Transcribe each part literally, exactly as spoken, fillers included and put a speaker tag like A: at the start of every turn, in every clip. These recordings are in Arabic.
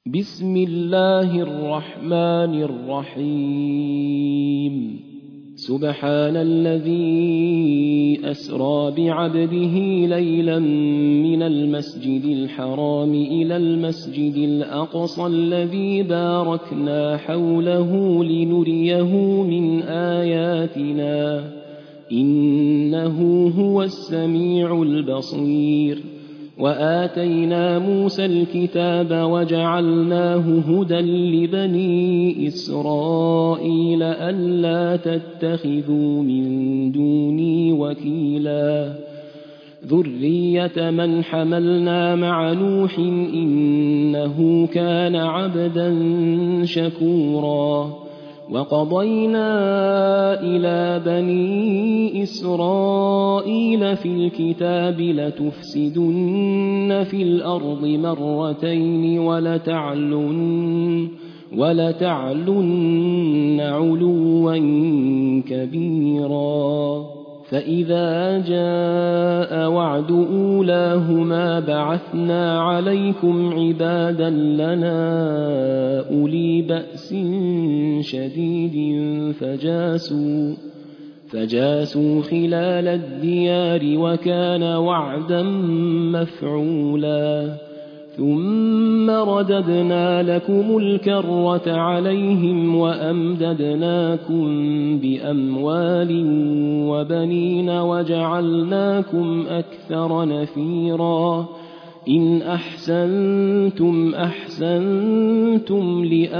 A: بسم الله الرحمن الرحيم سبحان الذي أسرى بعبده ليلا من المسجد الحرام إلى المسجد الأقصى الذي باركنا حوله لنريه من آياتنا إنه هو السميع البصير وآتينا موسى الكتاب وجعلناه هدى لبني إسرائيل ألا تتخذوا من دوني وكيلا ذرية من حملنا مع نوح إنه كان عبدا شكورا وقضينا إلى بني إسرائيل في الكتاب لتفسدن في الأرض مرتين ولتعلن, ولتعلن علوا كبيرا فإذا جاء وعد أولاهما بعثنا عليكم عبادا لنا أولي بأس شديد فجاسوا, فجاسوا خلال الديار وكان وعدا مفعولا ثم رددنا لكم الكرة عليهم وأمددناكم بأموال وبنين وجعلناكم أكثر نفيرا إن أحسنتم أحسنتم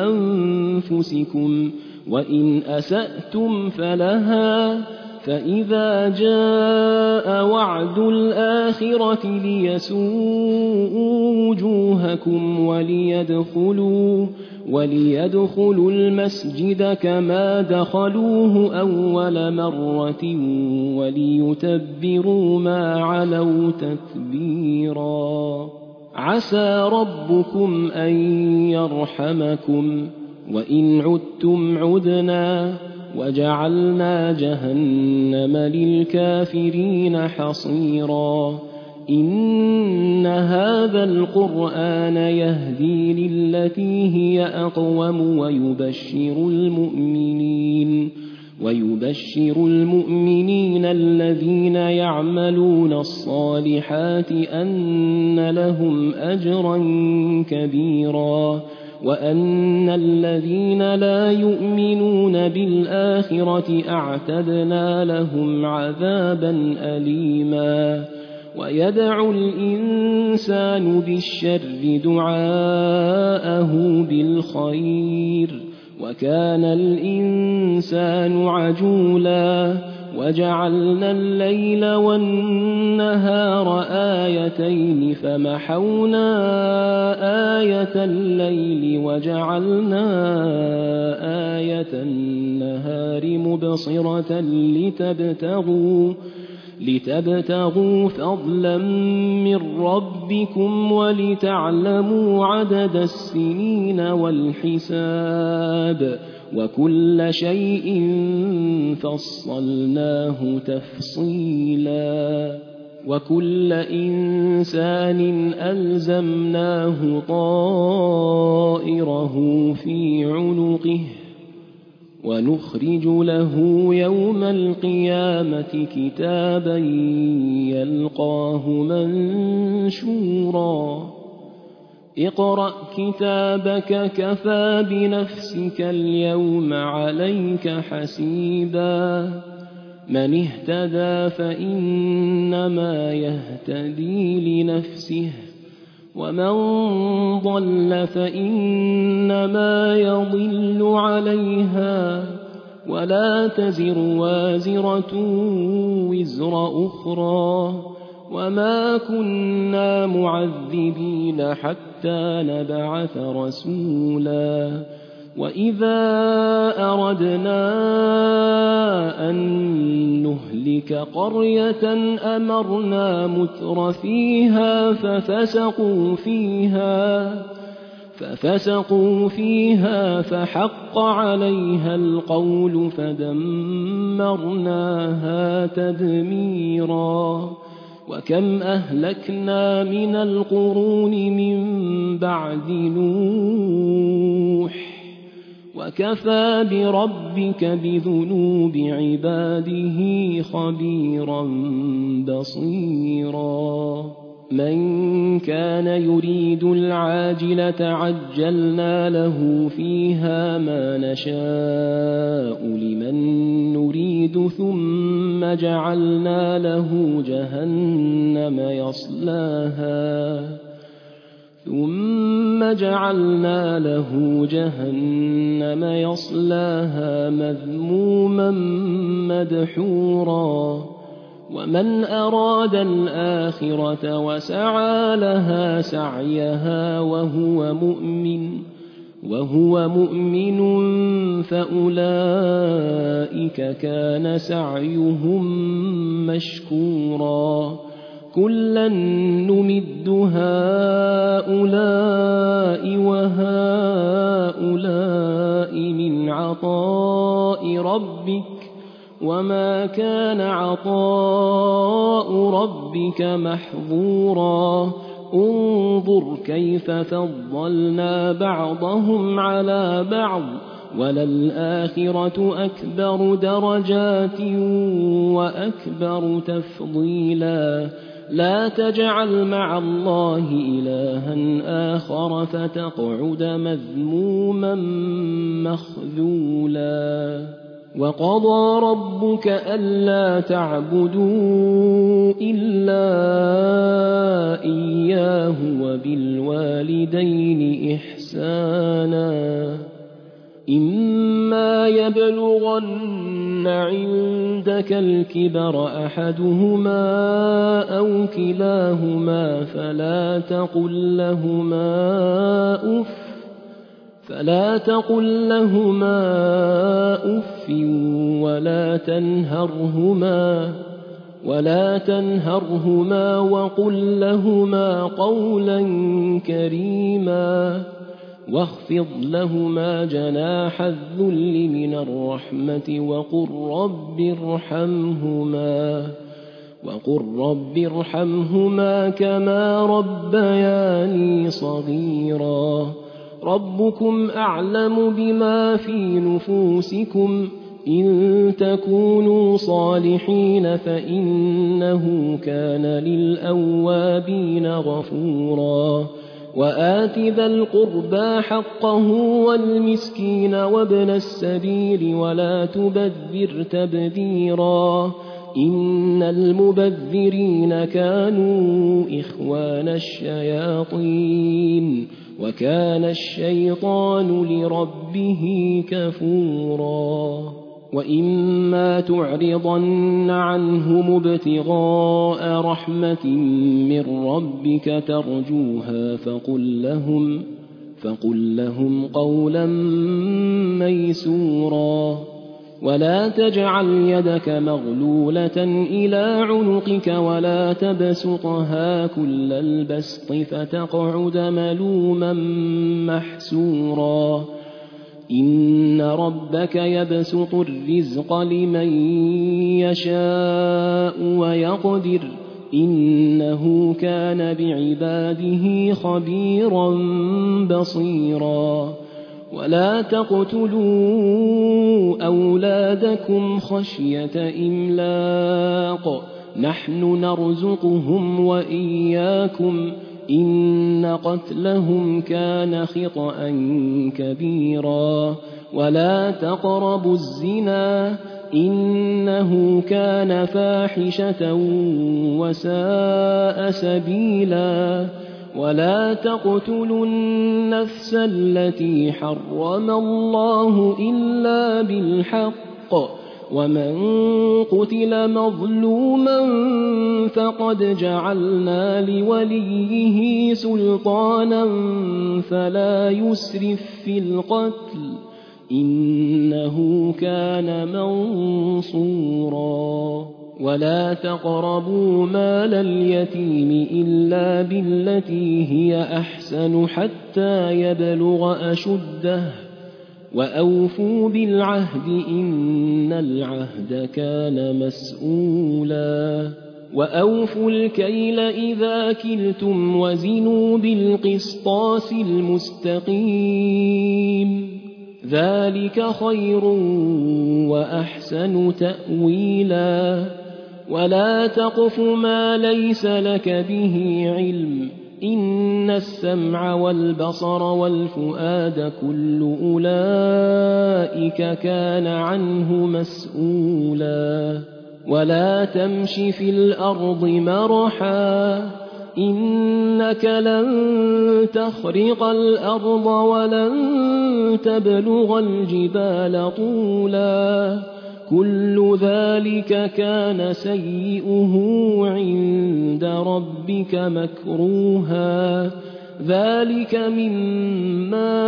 A: لأنفسكم وإن أسأتم فلها فإذا جاء وعد الآخرة ليسوءوا وجوهكم وليدخلوا, وليدخلوا المسجد كما دخلوه أول مرة وليتبروا ما علوا تتبيرا عسى ربكم أن يرحمكم وإن عدتم عدنا وجعلنا جهنم للكافرين حصيرا إن هذا القرآن يهدي للتي هي أقوم ويبشر المؤمنين ويبشر المؤمنين الذين يعملون الصالحات أن لهم أجرا كبيرا وأن الذين لا يؤمنون بالآخرة أعتدنا لهم عذابا أليما ويدعو الإنسان بالشر دعاءه بالخير وكان الإنسان عجولا وجعلنا الليل والنهار آيتين فمحونا آية الليل وجعلنا آية النهار مبصرة لتبتغوا, لتبتغوا فضلا من ربكم ولتعلموا عدد السنين والحساب وكل شيء فصلناه تفصيلا وكل إنسان ألزمناه طائره في عنقه ونخرج له يوم القيامة كتابا يلقاه منشورا اقرأ كتابك كفى بنفسك اليوم عليك حسيبا من اهتدى فإنما يهتدي لنفسه ومن ضل فإنما يضل عليها ولا تزر وازرة وزر أخرى وما كنا معذبين حتى نبعث رسولا وإذا أردنا أن نهلك قرية أمرنا متر فيها ففسقوا فيها ففسقوا فيها فحق عليها القول فدمرناها تدميرا وكم أهلكنا من القرون من بعد نوح وكفى بربك بذنوب عباده خبيرا بصيرا من كان يريد العاجلة عجلنا له فيها ما نشاء لمن نريد ثم جعلنا له جهنم يصلاها ثم جعلنا له جهنم يصلاها مذموما مدحورا ومن أراد الآخرة وسعى لها سعيها وهو مؤمن وهو مؤمن فأولئك كان سعيهم مشكورا كلا نمد هؤلاء وهؤلاء من عطاء ربك وما كان عطاء ربك محظورا انظر كيف فضلنا بعضهم على بعض وللآخرة أكبر درجات وأكبر تفضيلا لا تجعل مع الله إلها آخر فتقعد مذموما مخذولا وقضى ربك ألا تعبدوا إلا إياه وبالوالدين إحسانا إما يبلغن عندك الكبر أحدهما أو كلاهما فلا تقل لهما أف فلا تقل لهما أف ولا تنهرهما ولا تنهرهما وقل لهما قولا كريما واخفض لهما جناح الذل من الرحمة وقل رب ارحمهما وقل رب ارحمهما كما ربياني صغيرا ربكم أعلم بما في نفوسكم إن تكونوا صالحين فإنه كان للأوابين غفورا وآت ذا القربى حقه والمسكين وابن السبيل ولا تبذر تبذيرا إن المبذرين كانوا إخوان الشياطين وكان الشيطان لربه كفورا وإما تعرضن عنهم ابتغاء رحمة من ربك ترجوها فقل لهم, فقل لهم قولا ميسورا ولا تجعل يدك مغلولة إلى عنقك ولا تبسطها كل البسط فتقعد ملوما محسورا إن ربك يبسط الرزق لمن يشاء ويقدر إنه كان بعباده خبيرا بصيرا ولا تقتلوا أولادكم خشية إملاق نحن نرزقهم وإياكم إن قتلهم كان خطأ كبيرا ولا تقربوا الزنا إنه كان فاحشة وساء سبيلا ولا تقتلوا النفس التي حرم الله إلا بالحق ومن قتل مظلوما فقد جعلنا لوليه سلطانا فلا يسرف في القتل إنه كان منصورا ولا تقربوا مال اليتيم إلا بالتي هي أحسن حتى يبلغ أشده وأوفوا بالعهد إن العهد كان مسؤولا وأوفوا الكيل إذا كلتم وزنوا بالقسطاس المستقيم ذلك خير وأحسن تأويلا ولا تقف ما ليس لك به علم إن السمع والبصر والفؤاد كل أولئك كان عنه مسؤولا ولا تمش في الأرض مرحا إنك لن تخرق الأرض ولن تبلغ الجبال طولا كل ذلك كان سيئه عند ربك مكروها ذلك مما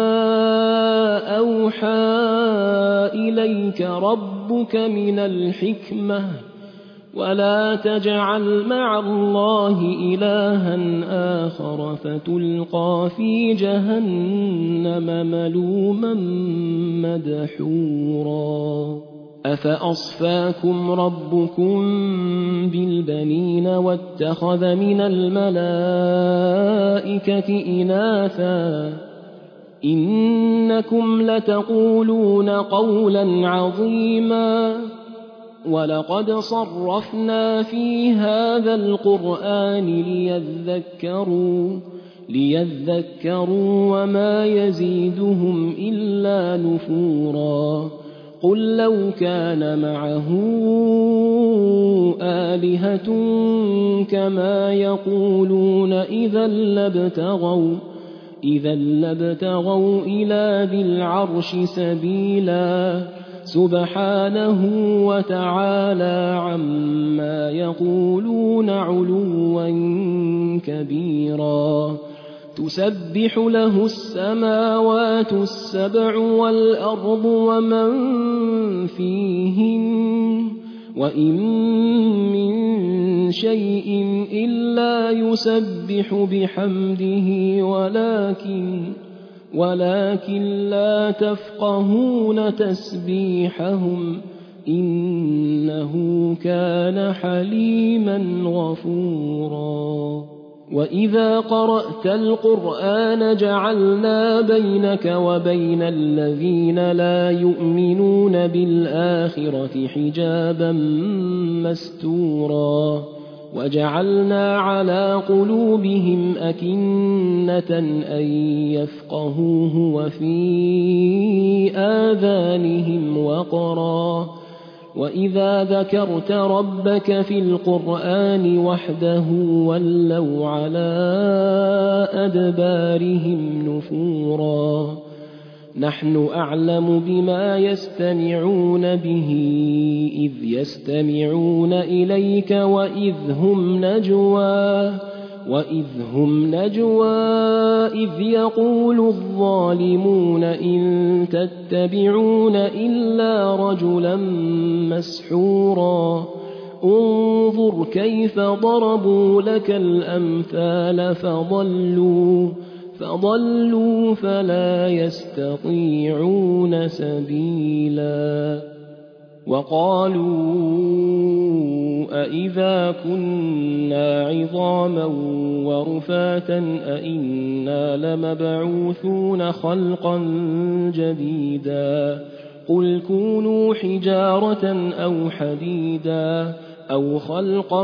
A: أوحى إليك ربك من الحكمة ولا تجعل مع الله إلها آخر فتلقى في جهنم ملوما مدحورا أفأصفاكم ربكم بالبنين واتخذ من الملائكة إناثا إنكم لتقولون قولا عظيما ولقد صرفنا في هذا القرآن ليذكروا ليذكروا وما يزيدهم إلا نفورا قل لو كان معه آلهة كما يقولون إذا لابتغوا إذا لابتغوا إلى ذي العرش سبيلا سبحانه وتعالى عما يقولون علوا كبيرا تسبح له السماوات السبع والأرض ومن فيهن وإن من شيء إلا يسبح بحمده ولكن ولكن لا تفقهون تسبيحهم إنه كان حليما غفورا وإذا قرأت القرآن جعلنا بينك وبين الذين لا يؤمنون بالآخرة حجابا مستورا وجعلنا على قلوبهم أكنة أن يفقهوه وفي آذانهم وقرا وإذا ذكرت ربك في القرآن وحده ولوا على أدبارهم نفورا نحن أعلم بما يستمعون به إذ يستمعون إليك وإذ هم نجوى وإذ هم نجوى إذ يقول الظالمون إن تتبعون إلا رجلا مسحورا انظر كيف ضربوا لك الأمثال فضلوا فضلوا فلا يستطيعون سبيلا وقالوا أإذا كنا عظاما ورفاتا أإنا لمبعوثون خلقا جديدا قل كونوا حجارة أو حديدا أو خلقا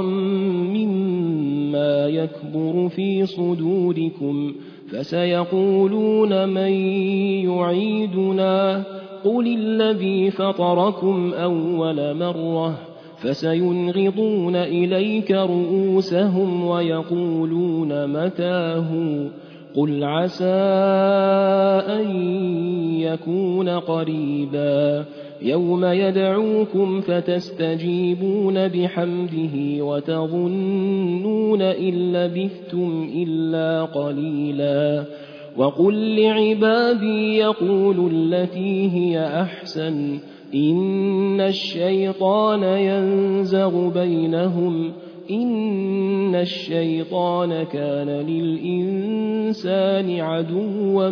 A: مما يكبر في صدوركم فسيقولون من يعيدنا قل الذي فطركم أول مرة فسينغضون إليك رؤوسهم ويقولون متاه قل عسى أن يكون قريبا يوم يدعوكم فتستجيبون بحمده وتظنون إن لبثتم إلا قليلا وقل لعبادي يقولوا التي هي أحسن إن الشيطان ينزغ بينهم إن الشيطان كان للإنسان عدوا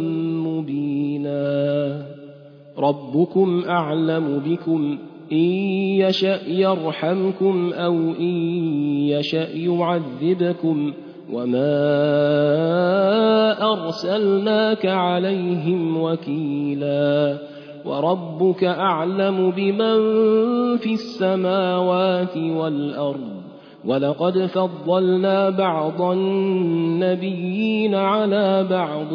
A: مبينا ربكم أعلم بكم إن يشأ يرحمكم أو إن يشأ يعذبكم وما أرسلناك عليهم وكيلا وربك أعلم بمن في السماوات والأرض ولقد فضلنا بعض النبيين على بعض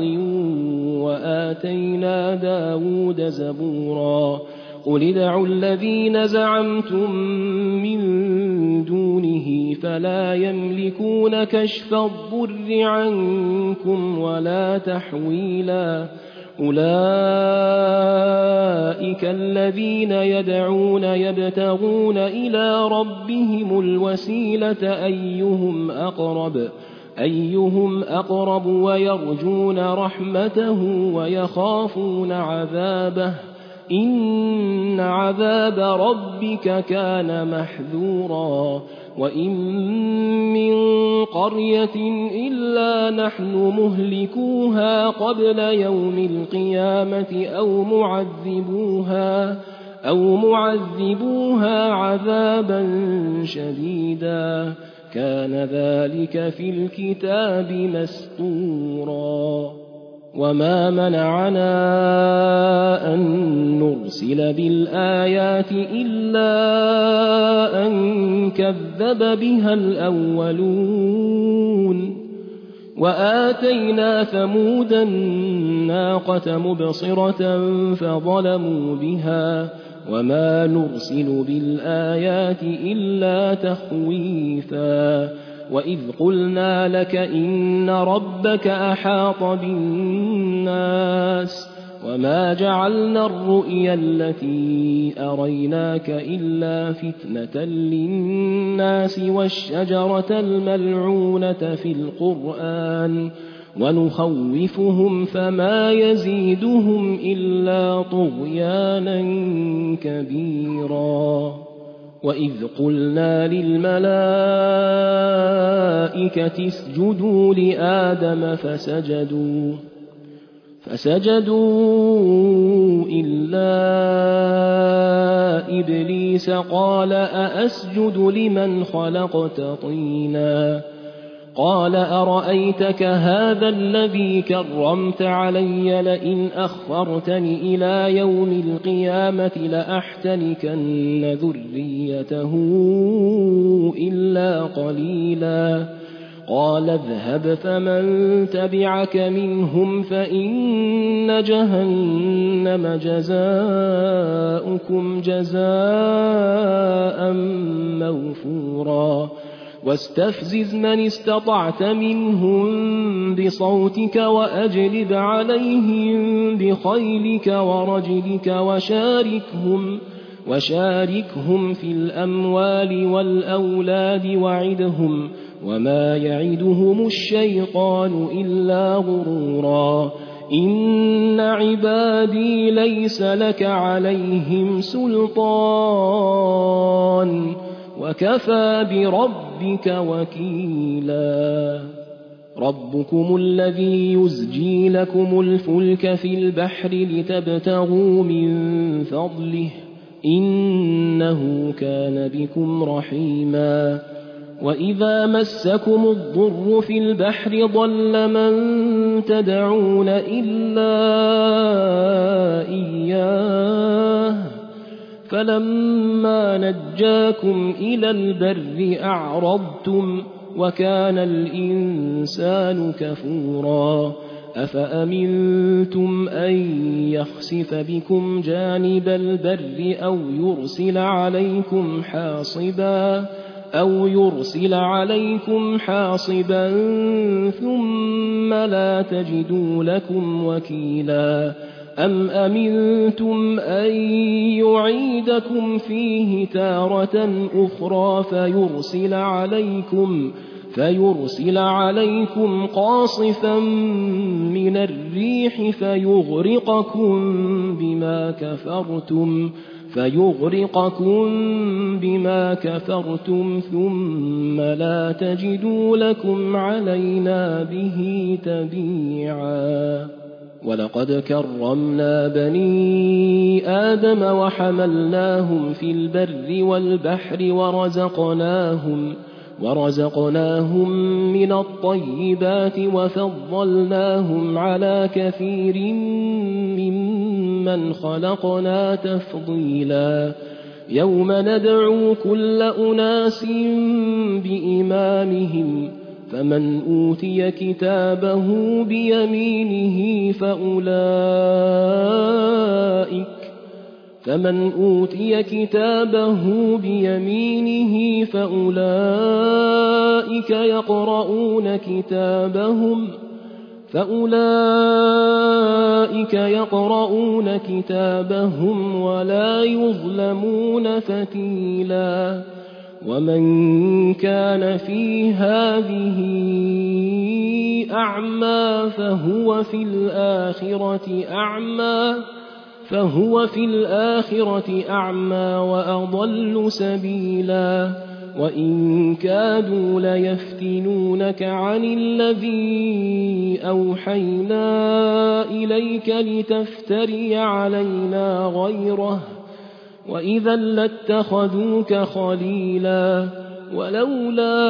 A: وآتينا داود زبورا قل ادعوا الذين زعمتم من دونه فلا يملكون كشف الضر عنكم ولا تحويلا أولئك الذين يدعون يبتغون إلى ربهم الوسيلة أيهم أقرب أيهم أقرب ويرجون رحمته ويخافون عذابه إن عذاب ربك كان محذورا وإن من قرية إلا نحن مهلكوها قبل يوم القيامة أو معذبوها أو معذبوها عذابا شديدا كان ذلك في الكتاب مسطورا وما منعنا أن نرسل بالآيات إلا أن كذب بها الأولون وآتينا ثمود الناقة مبصرة فظلموا بها وما نرسل بالآيات إلا تخويفا وإذ قلنا لك إن ربك أحاط بالناس وما جعلنا الرؤيا التي أريناك إلا فتنة للناس والشجرة الملعونة في القرآن ونخوفهم فما يزيدهم إلا طغيانا كبيرا وإذ قلنا للملائكة اسجدوا لآدم فسجدوا فسجدوا إلا إبليس قال أأسجد لمن خلقت طينا قال أرأيتك هذا الذي كرمت علي لئن أخرتني إلى يوم القيامة لأحتنكن ذريته إلا قليلا قال اذهب فمن تبعك منهم فإن جهنم جزاؤكم جزاء موفورا واستفزز من استطعت منهم بصوتك وأجلب عليهم بخيلك ورجلك وشاركهم, وشاركهم في الأموال والأولاد وعدهم وما يعدهم الشيطان إلا غرورا إن عبادي ليس لك عليهم سلطان وكفى بربك وكيلا ربكم الذي يزجي لكم الفلك في البحر لتبتغوا من فضله إنه كان بكم رحيما وإذا مسكم الضر في البحر ضل من تدعون إلا إياه فلما نجاكم إلى البر أعرضتم وكان الإنسان كفورا أفأمنتم أن يخسف بكم جانب البر أو يرسل عليكم حاصبا أو يرسل عليكم حاصبا ثم لا تجدوا لكم وكيلا أم أمنتم أن يعيدكم فيه تارة أخرى فيرسل عليكم فيرسل عليكم قاصفا من الريح فيغرقكم بما كفرتم فيغرقكم بما كفرتم ثم لا تجدوا لكم علينا به تبيعا ولقد كرمنا بني آدم وحملناهم في البر والبحر ورزقناهم ورزقناهم من الطيبات وفضلناهم على كثير ممن خلقنا تفضيلا يوم ندعو كل أناس بإمامهم فمن أوتي كتابه بيمينه فأولئك فمن أوتي كتابه بيمينه فأولئك يقرؤون كتابهم فأولئك يقرؤون كتابهم ولا يظلمون فتيلا ومن كان في هذه أعمى فهو في الآخرة أعمى فهو في الآخرة أعمى وأضل سبيلا وإن كادوا ليفتنونك عن الذي أوحينا إليك لتفتري علينا غيره وإذا لاتخذوك خليلا ولولا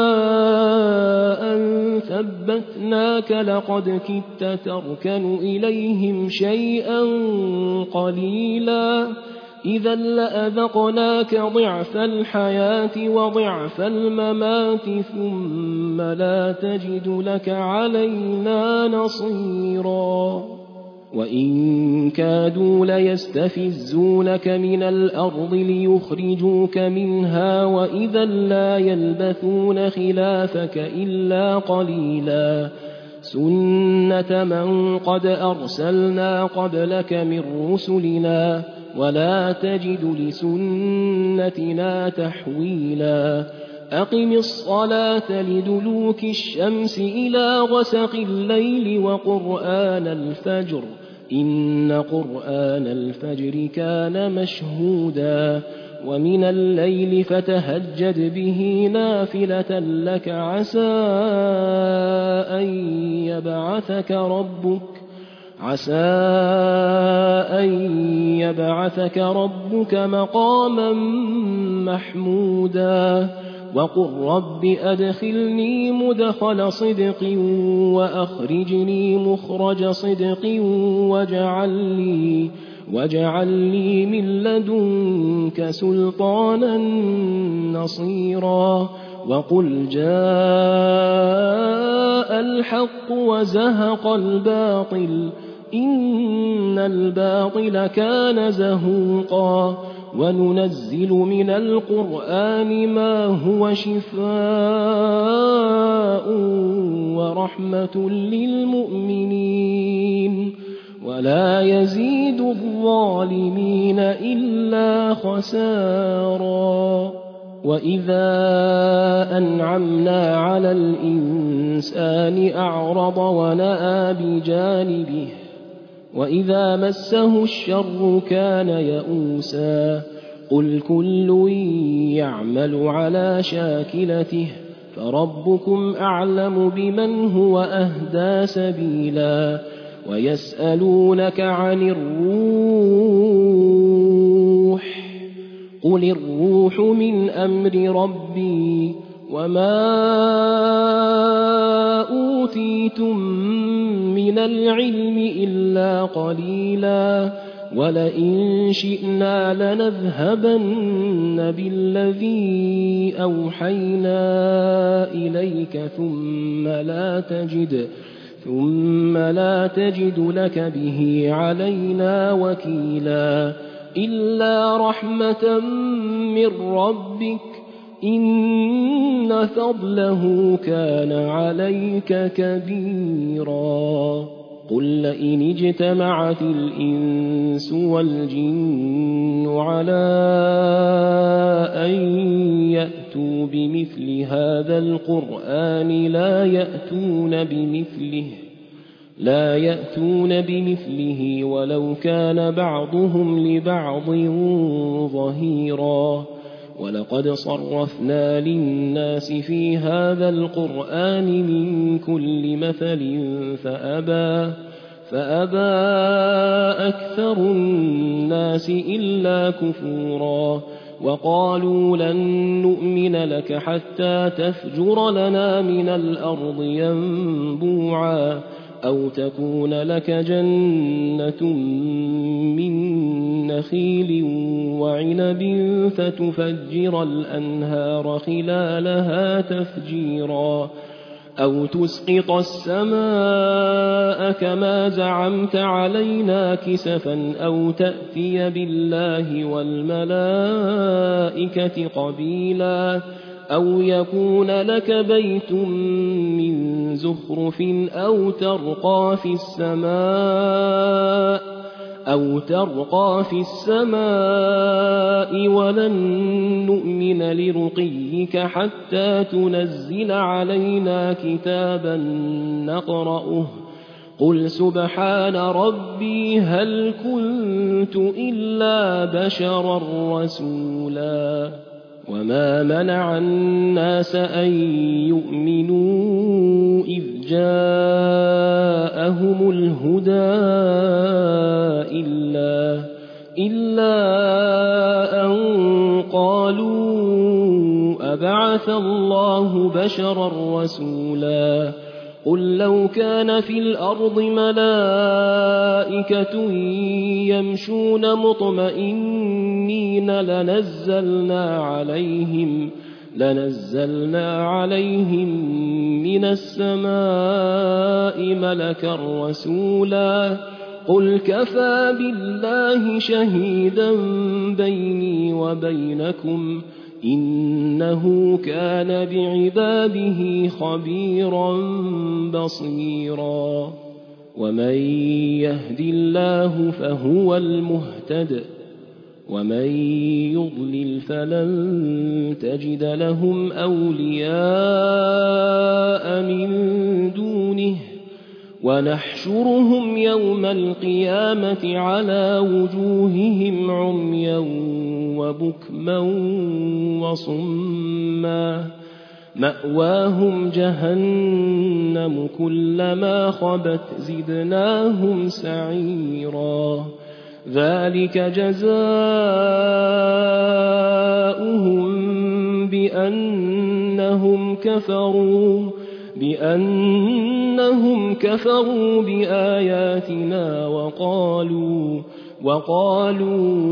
A: أن ثبتناك لقد كدت تركن إليهم شيئا قليلا إذا لأذقناك ضعف الحياة وضعف الممات ثم لا تجد لك علينا نصيرا وإن كادوا ليستفزونك من الأرض ليخرجوك منها وإذا لا يلبثون خلافك إلا قليلا سنة من قد أرسلنا قبلك من رسلنا ولا تجد لسنتنا تحويلا أقم الصلاة لدلوك الشمس إلى غسق الليل وقرآن الفجر إن قرآن الفجر كان مشهودا ومن الليل فتهجد به نافلة لك عسى أن يبعثك ربك عسى أن يبعثك ربك مقاما محمودا وقل رب أدخلني مدخل صدق وأخرجني مخرج صدق واجعل لي, واجعل لي من لدنك سلطانا نصيرا وقل جاء الحق وزهق الباطل إن الباطل كان زهوقا وننزل من القرآن ما هو شفاء ورحمة للمؤمنين ولا يزيد الظالمين إلا خسارا وإذا أنعمنا على الإنسان أعرض ونأى بجانبه وإذا مسه الشر كان يئوسا قل كل يعمل على شاكلته فربكم أعلم بمن هو أهدى سبيلا ويسألونك عن الروح قل الروح من أمر ربي وما أوتيتم من العلم إلا قليلا ولئن شئنا لنذهبن بالذي أوحينا إليك ثم لا تجد ثم لا تجد لك به علينا وكيلا إلا رحمة من ربك إن فضله كان عليك كبيرا قل لئن اجتمعت الإنس والجن على أن يأتوا بمثل هذا القرآن لا يأتون بمثله لا يأتون بمثله ولو كان بعضهم لبعض ظهيرا ولقد صرفنا للناس في هذا القرآن من كل مثل فأبى, فأبى أكثر الناس إلا كفورا وقالوا لن نؤمن لك حتى تفجر لنا من الأرض ينبوعا أو تكون لك جنة من نخيل وعنب فتفجر الأنهار خلالها تفجيرا أو تسقط السماء كما زعمت علينا كسفا أو تأتي بالله والملائكة قبيلا أو يكون لك بيت من زخرف أو ترقى في السماء أو ترقى في السماء ولن نؤمن لرقيك حتى تنزل علينا كتابا نقرأه قل سبحان ربي هل كنت إلا بشرا رسولا وما منع الناس أن يؤمنوا إذ جاءهم الهدى إلا, إلا أن قالوا أبعث الله بشرا رسولا قل لو كان في الأرض ملائكة يمشون مطمئنين لنزلنا عليهم, لنزلنا عليهم من السماء ملكا رسولا قل كفى بالله شهيدا بيني وبينكم إنه كان بعباده خبيرا بصيرا ومن يهد الله فهو المهتد ومن يضلل فلن تجد لهم أولياء من دونه ونحشرهم يوم القيامة على وجوههم عميا وبكما وصما مأواهم جهنم كلما خبت زدناهم سعيرا ذلك جزاؤهم بأنهم كفروا بأنهم كفروا بآياتنا وقالوا وقالوا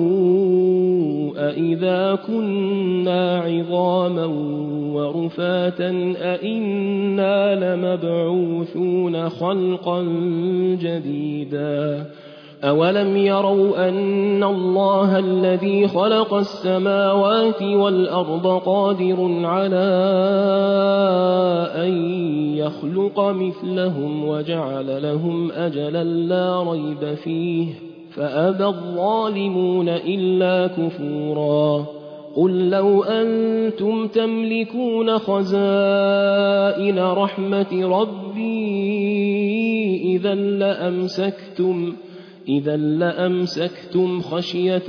A: أئذا كنا عظاما ورفاتا أئنا لمبعوثون خلقا جديدا أولم يروا أن الله الذي خلق السماوات والأرض قادر على أن يخلق مثلهم وجعل لهم أجلا لا ريب فيه فأبى الظالمون إلا كفورا قل لو أنتم تملكون خزائن رحمة ربي إذا لأمسكتم إذا لأمسكتم خشية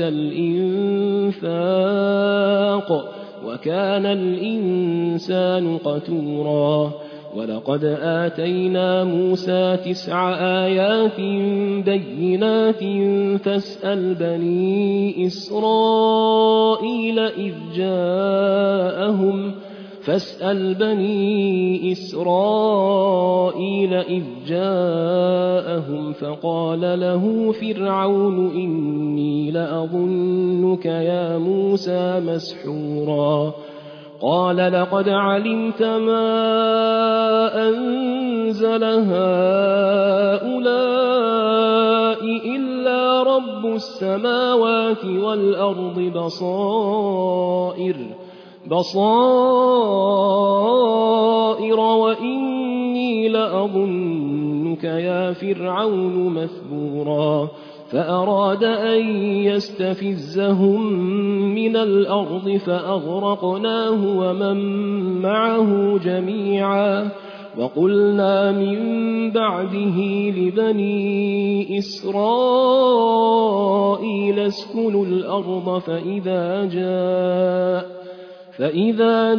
A: الإنفاق وكان الإنسان قتورا ولقد آتينا موسى تسع آيات بينات فاسأل بني إسرائيل إذ جاءهم فاسأل بني إسرائيل إذ جاءهم فقال له فرعون إني لأظنك يا موسى مسحورا قال لقد علمت ما أنزل هؤلاء إلا رب السماوات والأرض بصائر بصائر وإني لأظنك يا فرعون مثبورا فأراد أن يستفزهم من الأرض فأغرقناه ومن معه جميعا وقلنا من بعده لبني إسرائيل اسكنوا الأرض فإذا جاء فإذا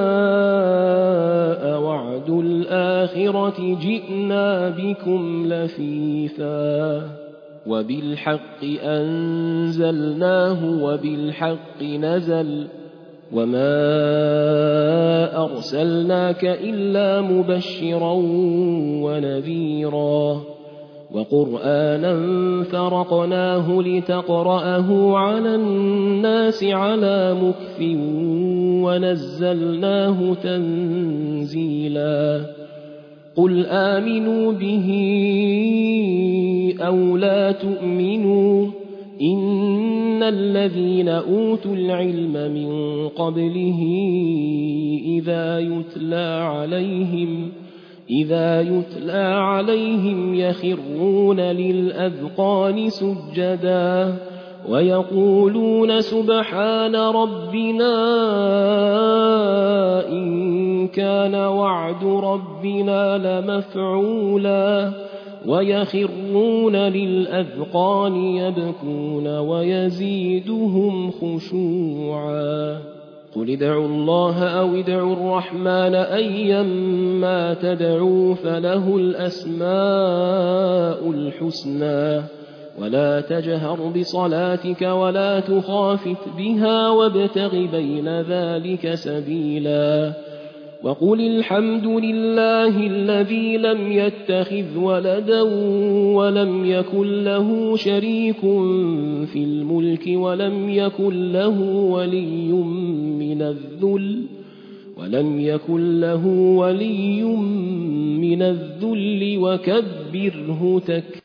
A: جاء وعد الآخرة جئنا بكم لفيفا وبالحق أنزلناه وبالحق نزل وما أرسلناك إلا مبشرا ونذيرا وقرآنا فرقناه لتقرأه على الناس على مكث ونزلناه تنزيلا قل آمنوا به أو لا تؤمنوا إن الذين أوتوا العلم من قبله إذا يتلى عليهم إذا يتلى عليهم يخرون للأذقان سجدا ويقولون سبحان ربنا إن كان وعد ربنا لمفعولا ويخرون للأذقان يبكون ويزيدهم خشوعا قل ادعوا الله أو ادعوا الرحمن أيما تدعوا فله الأسماء الحسنى ولا تجهر بصلاتك ولا تخافت بها وابتغ بين ذلك سبيلا وقل الحمد لله الذي لم يتخذ ولدا ولم يكن له شريك في الملك ولم يكن له ولي من الذل ولم يكن له ولي من الذل وكبره تكبيرا